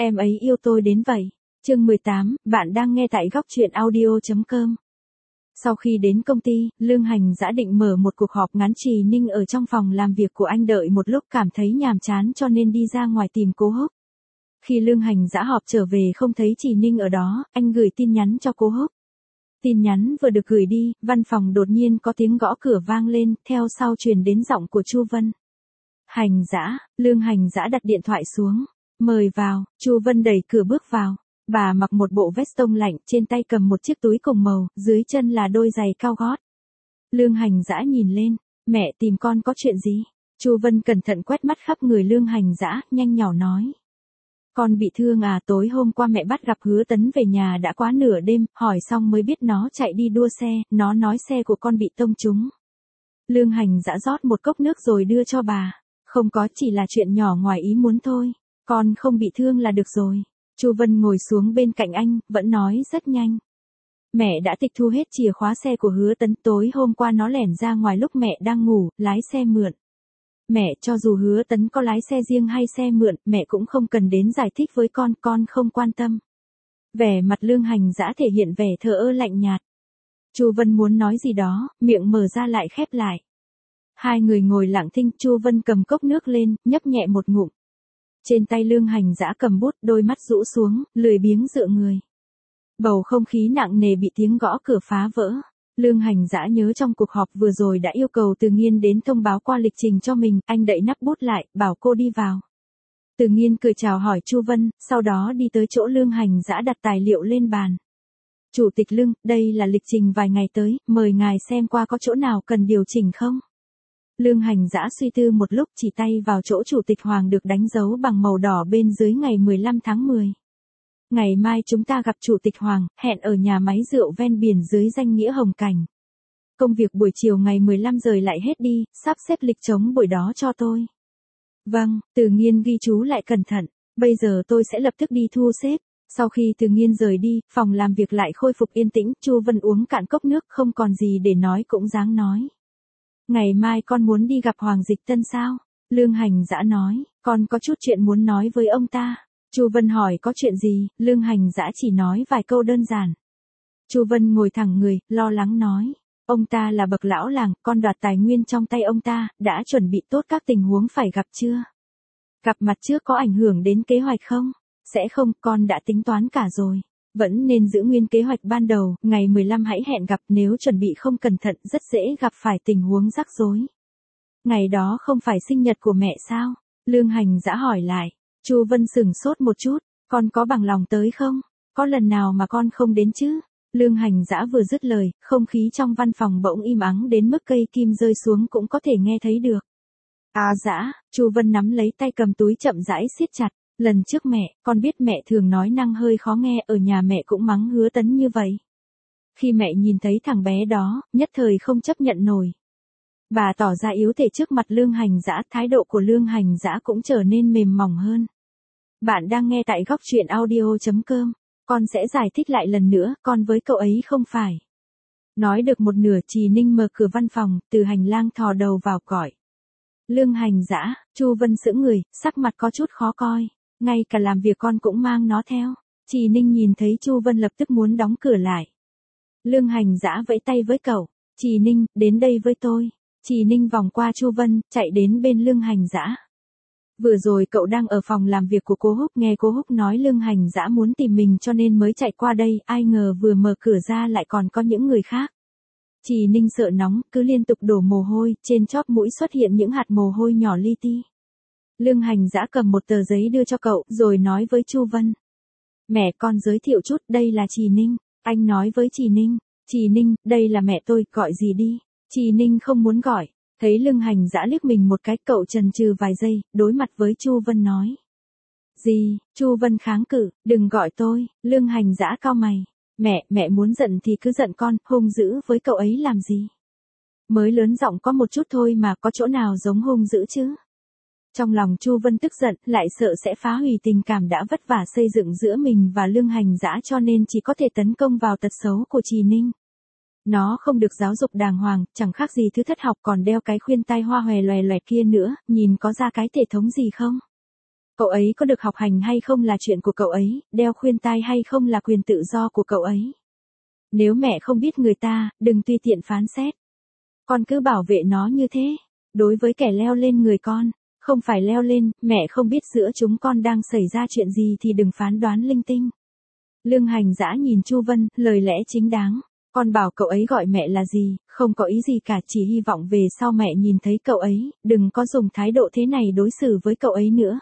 Em ấy yêu tôi đến vậy. Chương 18, bạn đang nghe tại góc truyện audio.com. Sau khi đến công ty, Lương Hành Dã định mở một cuộc họp ngắn. Trì Ninh ở trong phòng làm việc của anh đợi một lúc cảm thấy nhàm chán cho nên đi ra ngoài tìm Cố Húc. Khi Lương Hành Dã họp trở về không thấy Trì Ninh ở đó, anh gửi tin nhắn cho Cố Húc. Tin nhắn vừa được gửi đi, văn phòng đột nhiên có tiếng gõ cửa vang lên, theo sau truyền đến giọng của Chu Vân. Hành Dã, Lương Hành Dã đặt điện thoại xuống. Mời vào, Chu Vân đẩy cửa bước vào. Bà mặc một bộ vest tông lạnh, trên tay cầm một chiếc túi cùng màu, dưới chân là đôi giày cao gót. Lương Hành Dã nhìn lên, mẹ tìm con có chuyện gì? Chu Vân cẩn thận quét mắt khắp người Lương Hành Dã, nhanh nhỏ nói. Con bị thương à? Tối hôm qua mẹ bắt gặp Hứa Tấn về nhà đã quá nửa đêm, hỏi xong mới biết nó chạy đi đua xe, nó nói xe của con bị tông trúng. Lương Hành Dã rót một cốc nước rồi đưa cho bà. Không có, chỉ là chuyện nhỏ ngoài ý muốn thôi. Con không bị thương là được rồi. Chu Vân ngồi xuống bên cạnh anh, vẫn nói rất nhanh. Mẹ đã tịch thu hết chìa khóa xe của Hứa Tấn, tối hôm qua nó lẻn ra ngoài lúc mẹ đang ngủ, lái xe mượn. Mẹ, cho dù Hứa Tấn có lái xe riêng hay xe mượn, mẹ cũng không cần đến giải thích với con không quan tâm. Vẻ mặt Lương Hành Dã thể hiện vẻ thờ ơ lạnh nhạt. Chu Vân muốn nói gì đó, miệng mở ra lại khép lại. Hai người ngồi lặng thinh, Chu Vân cầm cốc nước lên, nhấp nhẹ một ngụm. Trên tay Lương Hành Dã cầm bút, đôi mắt rũ xuống, lười biếng dựa người. Bầu không khí nặng nề bị tiếng gõ cửa phá vỡ. Lương Hành Dã nhớ trong cuộc họp vừa rồi đã yêu cầu Từ Nghiên đến thông báo qua lịch trình cho mình, anh đậy nắp bút lại, bảo cô đi vào. Từ Nghiên cười chào hỏi Chu Vân, sau đó đi tới chỗ Lương Hành Dã đặt tài liệu lên bàn. Chủ tịch Lương, đây là lịch trình vài ngày tới, mời ngài xem qua có chỗ nào cần điều chỉnh không? Lương Hành Dã suy tư một lúc, chỉ tay vào chỗ Chủ tịch Hoàng được đánh dấu bằng màu đỏ bên dưới ngày 15 tháng 10. Ngày mai chúng ta gặp Chủ tịch Hoàng, hẹn ở nhà máy rượu ven biển dưới danh nghĩa Hồng Cảnh. Công việc buổi chiều ngày 15 giờ lại hết đi, sắp xếp lịch trống buổi đó cho tôi. Vâng, Từ Nghiên ghi chú lại cẩn thận, bây giờ tôi sẽ lập tức đi thu xếp. Sau khi Từ Nghiên rời đi, phòng làm việc lại khôi phục yên tĩnh, Chu Vân uống cạn cốc nước không còn gì để nói cũng dáng nói. Ngày mai con muốn đi gặp Hoàng Dịch Tân sao? Lương Hành Dã nói, con có chút chuyện muốn nói với ông ta. Chu Vân hỏi có chuyện gì, Lương Hành Dã chỉ nói vài câu đơn giản. Chu Vân ngồi thẳng người, lo lắng nói, ông ta là bậc lão làng, con đoạt tài nguyên trong tay ông ta, đã chuẩn bị tốt các tình huống phải gặp chưa? Gặp mặt trước có ảnh hưởng đến kế hoạch không? Sẽ không, con đã tính toán cả rồi. Vẫn nên giữ nguyên kế hoạch ban đầu, ngày 15 hãy hẹn gặp, nếu chuẩn bị không cẩn thận rất dễ gặp phải tình huống rắc rối. Ngày đó không phải sinh nhật của mẹ sao? Lương Hành Dã hỏi lại. Chu Vân sửng sốt một chút, con có bằng lòng tới không? Có lần nào mà con không đến chứ? Lương Hành Dã vừa dứt lời, không khí trong văn phòng bỗng im ắng đến mức cây kim rơi xuống cũng có thể nghe thấy được. Dã, Chu Vân nắm lấy tay cầm túi chậm rãi siết chặt. Lần trước mẹ, con biết mẹ thường nói năng hơi khó nghe, ở nhà mẹ cũng mắng Hứa Tấn như vậy. Khi mẹ nhìn thấy thằng bé đó, nhất thời không chấp nhận nổi. Bà tỏ ra yếu thể trước mặt Lương Hành Dã, thái độ của Lương Hành Dã cũng trở nên mềm mỏng hơn. Bạn đang nghe tại góc truyện audio.com. Con sẽ giải thích lại lần nữa, con với cậu ấy không phải. Nói được một nửa, Trì Ninh mở cửa văn phòng, từ hành lang thò đầu vào gọi. Lương Hành Dã, Chu Vân sững người, sắc mặt có chút khó coi. Ngay cả làm việc con cũng mang nó theo. Trì Ninh nhìn thấy Chu Vân lập tức muốn đóng cửa lại. Lương Hành Dã vẫy tay với cậu. Trì Ninh, đến đây với tôi. Trì Ninh vòng qua Chu Vân, chạy đến bên Lương Hành Dã. Vừa rồi cậu đang ở phòng làm việc của cô Húc, nghe cô Húc nói Lương Hành Dã muốn tìm mình cho nên mới chạy qua đây, ai ngờ vừa mở cửa ra lại còn có những người khác. Trì Ninh sợ nóng, cứ liên tục đổ mồ hôi, trên chóp mũi xuất hiện những hạt mồ hôi nhỏ li ti. Lương Hành Dã cầm một tờ giấy đưa cho cậu, rồi nói với Chu Vân. Mẹ con giới thiệu chút, đây là Trì Ninh. Anh nói với Trì Ninh. Trì Ninh, đây là mẹ tôi, gọi gì đi. Trì Ninh không muốn gọi. Thấy Lương Hành Dã liếc mình một cái, cậu chần chừ vài giây, đối mặt với Chu Vân nói. Gì? Chu Vân kháng cự, đừng gọi tôi. Lương Hành Dã cau mày. Mẹ muốn giận thì cứ giận con, hung dữ với cậu ấy làm gì? Mới lớn giọng có một chút thôi mà, có chỗ nào giống hung dữ chứ? Trong lòng Chu Vân tức giận, lại sợ sẽ phá hủy tình cảm đã vất vả xây dựng giữa mình và Lương Hành Dã, cho nên chỉ có thể tấn công vào tật xấu của Trì Ninh. Nó không được giáo dục đàng hoàng, chẳng khác gì thứ thất học, còn đeo cái khuyên tai hoa hòe loè loẹt kia nữa, nhìn có ra cái thể thống gì không? Cậu ấy có được học hành hay không là chuyện của cậu ấy, đeo khuyên tai hay không là quyền tự do của cậu ấy. Nếu mẹ không biết người ta, đừng tùy tiện phán xét. Con cứ bảo vệ nó như thế. Đối với kẻ leo lên người con, không phải leo lên, mẹ không biết giữa chúng con đang xảy ra chuyện gì thì đừng phán đoán linh tinh. Lương Hành Dã nhìn Chu Vân, lời lẽ chính đáng. Con bảo cậu ấy gọi mẹ là gì, không có ý gì cả, chỉ hy vọng về sau mẹ nhìn thấy cậu ấy, đừng có dùng thái độ thế này đối xử với cậu ấy nữa.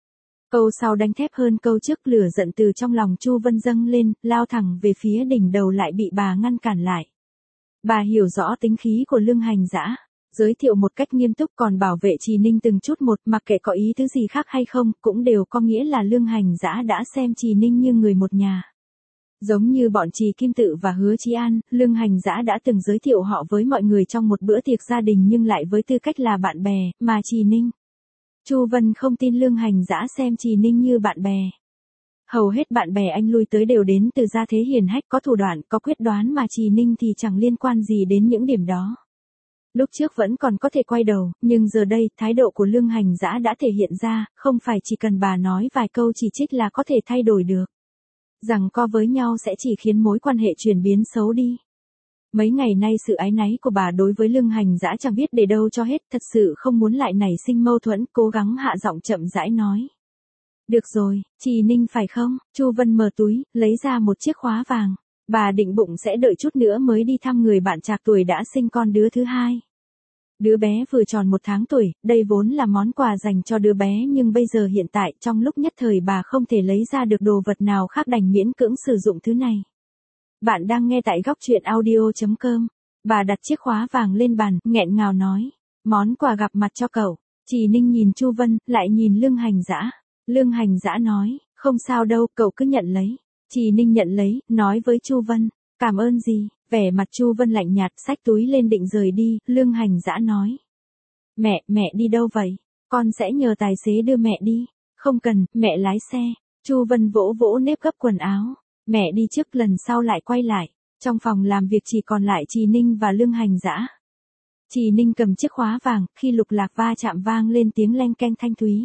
Câu sau đánh thép hơn câu trước, lửa giận từ trong lòng Chu Vân dâng lên, lao thẳng về phía đỉnh đầu lại bị bà ngăn cản lại. Bà hiểu rõ tính khí của Lương Hành Dã, giới thiệu một cách nghiêm túc còn bảo vệ Trì Ninh từng chút một, mặc kệ có ý tứ gì khác hay không, cũng đều có nghĩa là Lương Hành Dã đã xem Trì Ninh như người một nhà. Giống như bọn Trì Kim Tự và Hứa Chí An, Lương Hành Dã đã từng giới thiệu họ với mọi người trong một bữa tiệc gia đình nhưng lại với tư cách là bạn bè, mà Trì Ninh. Chu Vân không tin Lương Hành Dã xem Trì Ninh như bạn bè. Hầu hết bạn bè anh lui tới đều đến từ gia thế hiền hách, có thủ đoạn, có quyết đoán, mà Trì Ninh thì chẳng liên quan gì đến những điểm đó. Lúc trước vẫn còn có thể quay đầu, nhưng giờ đây, thái độ của Lương Hành Dã đã thể hiện ra, không phải chỉ cần bà nói vài câu chỉ trích là có thể thay đổi được. Rằng co với nhau sẽ chỉ khiến mối quan hệ chuyển biến xấu đi. Mấy ngày nay sự áy náy của bà đối với Lương Hành Dã chẳng biết để đâu cho hết, thật sự không muốn lại nảy sinh mâu thuẫn, cố gắng hạ giọng chậm rãi nói. Được rồi, Trì Ninh phải không? Chu Vân mở túi, lấy ra một chiếc khóa vàng. Bà định bụng sẽ đợi chút nữa mới đi thăm người bạn trạc tuổi đã sinh con đứa thứ hai. Đứa bé vừa tròn 1 tháng tuổi, đây vốn là món quà dành cho đứa bé nhưng bây giờ hiện tại trong lúc nhất thời bà không thể lấy ra được đồ vật nào khác đành miễn cưỡng sử dụng thứ này. Bạn đang nghe tại góc truyện audio.com. Bà đặt chiếc khóa vàng lên bàn, nghẹn ngào nói. Món quà gặp mặt cho cậu. Trì Ninh nhìn Chu Vân, lại nhìn Lương Hành Dã. Lương Hành Dã nói, không sao đâu, cậu cứ nhận lấy. Trì Ninh nhận lấy, nói với Chu Vân, cảm ơn gì, vẻ mặt Chu Vân lạnh nhạt, xách túi lên định rời đi, Lương Hành Dã nói. Mẹ đi đâu vậy? Con sẽ nhờ tài xế đưa mẹ đi. Không cần, mẹ lái xe. Chu Vân vỗ vỗ nếp gấp quần áo. Mẹ đi trước, lần sau lại quay lại. Trong phòng làm việc chỉ còn lại Trì Ninh và Lương Hành Dã. Trì Ninh cầm chiếc khóa vàng, khi lục lạc va chạm vang lên tiếng leng keng thanh thúy.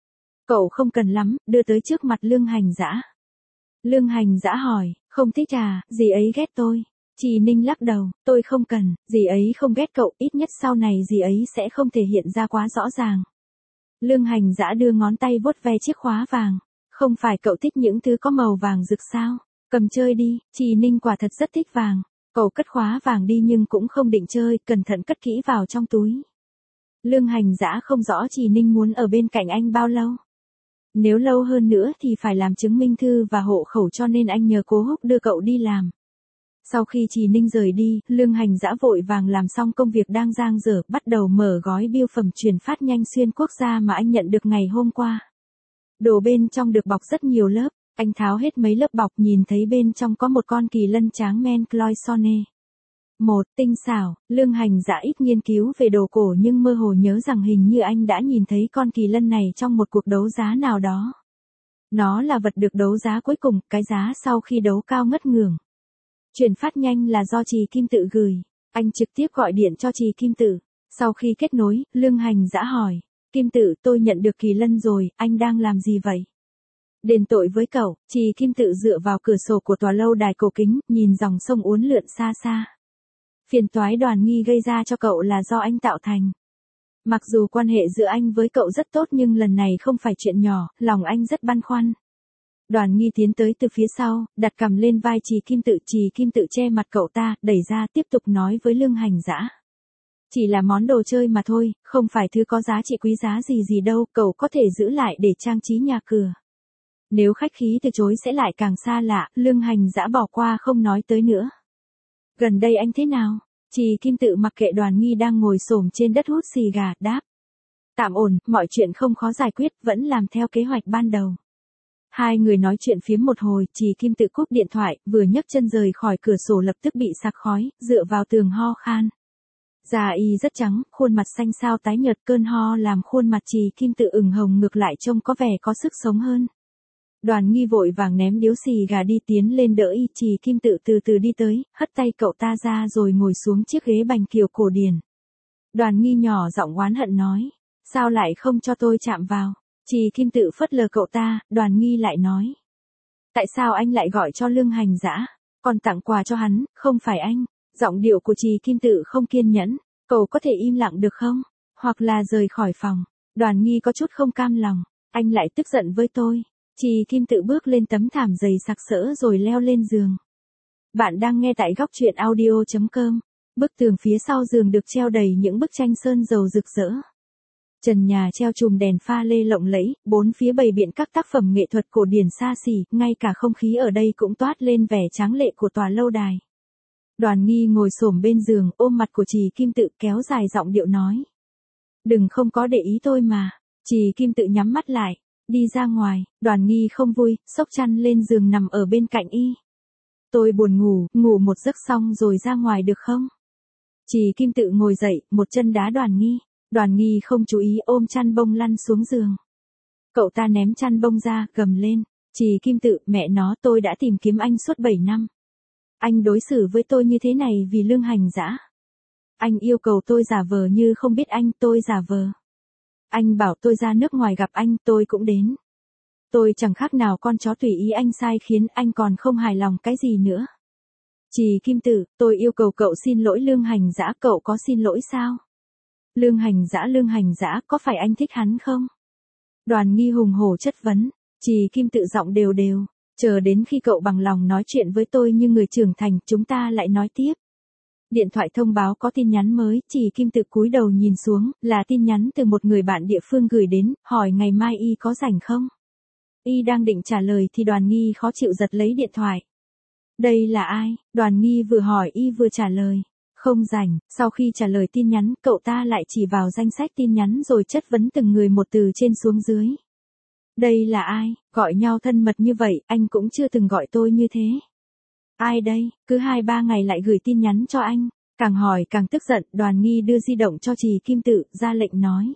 Cậu không cần lắm, đưa tới trước mặt Lương Hành Dã. Lương Hành Dã hỏi, không thích à, dì ấy ghét tôi. Trì Ninh lắc đầu, tôi không cần, dì ấy không ghét cậu, ít nhất sau này dì ấy sẽ không thể hiện ra quá rõ ràng. Lương Hành Dã đưa ngón tay vuốt ve chiếc khóa vàng. Không phải cậu thích những thứ có màu vàng rực sao? Cầm chơi đi, Trì Ninh quả thật rất thích vàng. Cậu cất khóa vàng đi nhưng cũng không định chơi, cẩn thận cất kỹ vào trong túi. Lương Hành Dã không rõ Trì Ninh muốn ở bên cạnh anh bao lâu. Nếu lâu hơn nữa thì phải làm chứng minh thư và hộ khẩu, cho nên anh nhờ Cố Húc đưa cậu đi làm. Sau khi Trì Ninh rời đi, Lương Hành Dã vội vàng làm xong công việc đang dang dở, bắt đầu mở gói bưu phẩm chuyển phát nhanh xuyên quốc gia mà anh nhận được ngày hôm qua. Đồ bên trong được bọc rất nhiều lớp, anh tháo hết mấy lớp bọc, nhìn thấy bên trong có một con kỳ lân tráng men Cloisonne. Một, tinh xảo, Lương Hành Dã ít nghiên cứu về đồ cổ nhưng mơ hồ nhớ rằng hình như anh đã nhìn thấy con kỳ lân này trong một cuộc đấu giá nào đó. Nó là vật được đấu giá cuối cùng, cái giá sau khi đấu cao ngất ngưởng. Chuyển phát nhanh là do Trì Kim Tự gửi, anh trực tiếp gọi điện cho Trì Kim Tự. Sau khi kết nối, Lương Hành Dã hỏi, Kim Tự, tôi nhận được kỳ lân rồi, anh đang làm gì vậy? Đền tội với cậu. Trì Kim Tự dựa vào cửa sổ của tòa lâu đài cổ kính, nhìn dòng sông uốn lượn xa xa. Phiền toái Đoàn Nghi gây ra cho cậu là do anh tạo thành. Mặc dù quan hệ giữa anh với cậu rất tốt nhưng lần này không phải chuyện nhỏ, lòng anh rất băn khoăn. Đoàn Nghi tiến tới từ phía sau, đặt cằm lên vai Trì Kim Tự. Trì Kim Tự che mặt cậu ta, đẩy ra, tiếp tục nói với Lương Hành Dã. Chỉ là món đồ chơi mà thôi, không phải thứ có giá trị quý giá gì đâu, cậu có thể giữ lại để trang trí nhà cửa. Nếu khách khí từ chối sẽ lại càng xa lạ, Lương Hành Dã bỏ qua không nói tới nữa. Gần đây anh thế nào? Trì Kim Tự mặc kệ Đoàn Nghi đang ngồi xổm trên đất hút xì gà, đáp. Tạm ổn, mọi chuyện không khó giải quyết, vẫn làm theo kế hoạch ban đầu. Hai người nói chuyện phiếm một hồi, Trì Kim Tự cúp điện thoại, vừa nhấc chân rời khỏi cửa sổ lập tức bị sặc khói, dựa vào tường ho khan. Da y rất trắng, khuôn mặt xanh xao tái nhợt, cơn ho làm khuôn mặt Trì Kim Tự ửng hồng, ngược lại trông có vẻ có sức sống hơn. Đoàn Nghi vội vàng ném điếu xì gà đi, tiến lên đỡ y. Trì Kim Tự từ từ đi tới, hất tay cậu ta ra rồi ngồi xuống chiếc ghế bành kiểu cổ điển. Đoàn Nghi nhỏ giọng oán hận nói, sao lại không cho tôi chạm vào? Trì Kim Tự phớt lờ cậu ta, Đoàn Nghi lại nói. Tại sao anh lại gọi cho Lương Hành Dã? Còn tặng quà cho hắn, không phải anh. Giọng điệu của Trì Kim Tự không kiên nhẫn. Cậu có thể im lặng được không? Hoặc là rời khỏi phòng. Đoàn Nghi có chút không cam lòng. Anh lại tức giận với tôi. Trì Kim Tự bước lên tấm thảm dày sặc sỡ rồi leo lên giường. Bạn đang nghe tại góc truyện audio.com. Bức tường phía sau giường được treo đầy những bức tranh sơn dầu rực rỡ. Trần nhà treo chùm đèn pha lê lộng lẫy, bốn phía bày biện các tác phẩm nghệ thuật cổ điển xa xỉ, ngay cả không khí ở đây cũng toát lên vẻ tráng lệ của tòa lâu đài. Đoàn Nghi ngồi xổm bên giường, ôm mặt của Trì Kim Tự, kéo dài giọng điệu nói. Đừng không có để ý tôi mà. Trì Kim Tự nhắm mắt lại, đi ra ngoài. Đoàn Nghi không vui, xốc chăn lên giường nằm ở bên cạnh y. Tôi buồn ngủ, ngủ một giấc xong rồi ra ngoài được không? Trì Kim Tự ngồi dậy, một chân đá Đoàn Nghi. Đoàn Nghi không chú ý ôm chăn bông lăn xuống giường. Cậu ta ném chăn bông ra, gầm lên. Trì Kim Tự, mẹ nó, tôi đã tìm kiếm anh suốt 7 năm. Anh đối xử với tôi như thế này vì Lương Hành Dã. Anh yêu cầu tôi giả vờ như không biết anh, tôi giả vờ. Anh bảo tôi ra nước ngoài gặp anh, tôi cũng đến. Tôi chẳng khác nào con chó tùy ý anh sai khiến, anh còn không hài lòng cái gì nữa. Trì Kim Tự, tôi yêu cầu cậu xin lỗi Lương Hành Dã, cậu có xin lỗi sao? Lương Hành Dã, có phải anh thích hắn không? Đoàn Nghi hùng hổ chất vấn. Trì Kim Tự giọng đều đều. Chờ đến khi cậu bằng lòng nói chuyện với tôi như người trưởng thành, chúng ta lại nói tiếp. Điện thoại thông báo có tin nhắn mới. Trì Kim Tự cúi đầu nhìn xuống, là tin nhắn từ một người bạn địa phương gửi đến, hỏi ngày mai y có rảnh không? Y đang định trả lời thì Đoàn Nghi khó chịu giật lấy điện thoại. Đây là ai? Đoàn Nghi vừa hỏi y vừa trả lời. Không rảnh. Sau khi trả lời tin nhắn, cậu ta lại chỉ vào danh sách tin nhắn rồi chất vấn từng người một từ trên xuống dưới. Đây là ai? Gọi nhau thân mật như vậy, anh cũng chưa từng gọi tôi như thế. Ai đây? Cứ 2-3 ngày lại gửi tin nhắn cho anh. Càng hỏi càng tức giận, Đoàn Nghi đưa di động cho Trì Kim Tự, ra lệnh nói.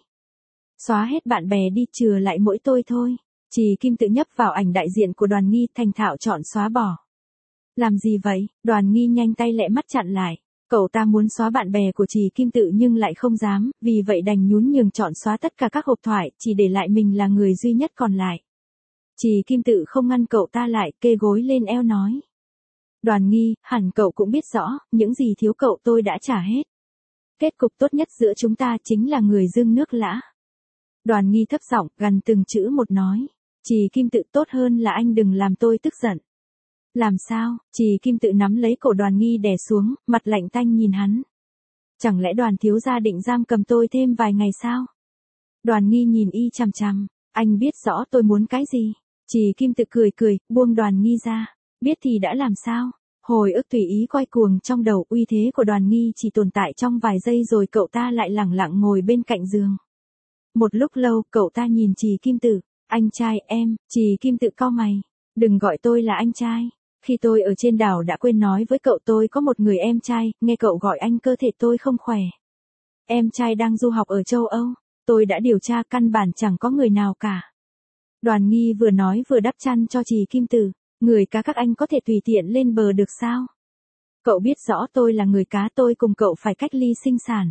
Xóa hết bạn bè đi, chừa lại mỗi tôi thôi. Trì Kim Tự nhấp vào ảnh đại diện của Đoàn Nghi, thành thạo chọn xóa bỏ. Làm gì vậy? Đoàn Nghi nhanh tay lẹ mắt chặn lại. Cậu ta muốn xóa bạn bè của Trì Kim Tự nhưng lại không dám, vì vậy đành nhún nhường chọn xóa tất cả các hộp thoại, chỉ để lại mình là người duy nhất còn lại. Trì Kim Tự không ngăn cậu ta lại, kê gối lên eo nói. Đoàn Nghi, hẳn cậu cũng biết rõ, những gì thiếu cậu tôi đã trả hết. Kết cục tốt nhất giữa chúng ta chính là người dưng nước lã. Đoàn Nghi thấp giọng, gằn từng chữ một nói. Trì Kim Tự, tốt hơn là anh đừng làm tôi tức giận. Làm sao? Trì Kim Tự nắm lấy cổ Đoàn Nghi đè xuống, mặt lạnh tanh nhìn hắn. Chẳng lẽ Đoàn thiếu gia định giam cầm tôi thêm vài ngày sao? Đoàn Nghi nhìn y chằm chằm. Anh biết rõ tôi muốn cái gì. Trì Kim Tự cười cười, buông Đoàn Nghi ra. Biết thì đã làm sao? Hồi ức tùy ý quay cuồng trong đầu, uy thế của Đoàn Nghi chỉ tồn tại trong vài giây rồi cậu ta lại lẳng lặng ngồi bên cạnh giường. Một lúc lâu, cậu ta nhìn Trì Kim Tự. Anh trai em. Trì Kim Tự cau mày. Đừng gọi tôi là anh trai. Khi tôi ở trên đảo đã quên nói với cậu tôi có một người em trai, nghe cậu gọi anh cơ thể tôi không khỏe. Em trai đang du học ở châu Âu. Tôi đã điều tra, căn bản chẳng có người nào cả. Đoàn Nghi vừa nói vừa đắp chăn cho Trì Kim Tự. Người cá các anh có thể tùy tiện lên bờ được sao? Cậu biết rõ tôi là người cá, tôi cùng cậu phải cách ly sinh sản.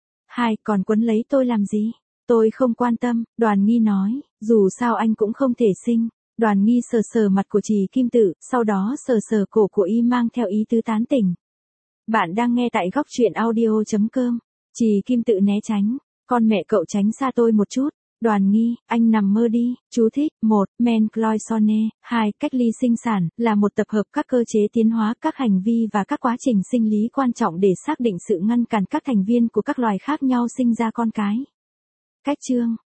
Còn quấn lấy tôi làm gì? Tôi không quan tâm, Đoàn Nghi nói, dù sao anh cũng không thể sinh. Đoàn Nghi sờ sờ mặt của Trì Kim Tự, sau đó sờ sờ cổ của y mang theo ý tứ tán tỉnh. Bạn đang nghe tại góc truyện audio.com. Trì Kim Tự né tránh. Con mẹ cậu tránh xa tôi một chút. Đoàn Nghi, anh nằm mơ đi. Chú thích. 1. Men cloisonne. 2. Cách ly sinh sản, là một tập hợp các cơ chế tiến hóa, các hành vi và các quá trình sinh lý quan trọng để xác định sự ngăn cản các thành viên của các loài khác nhau sinh ra con cái. Cách chương.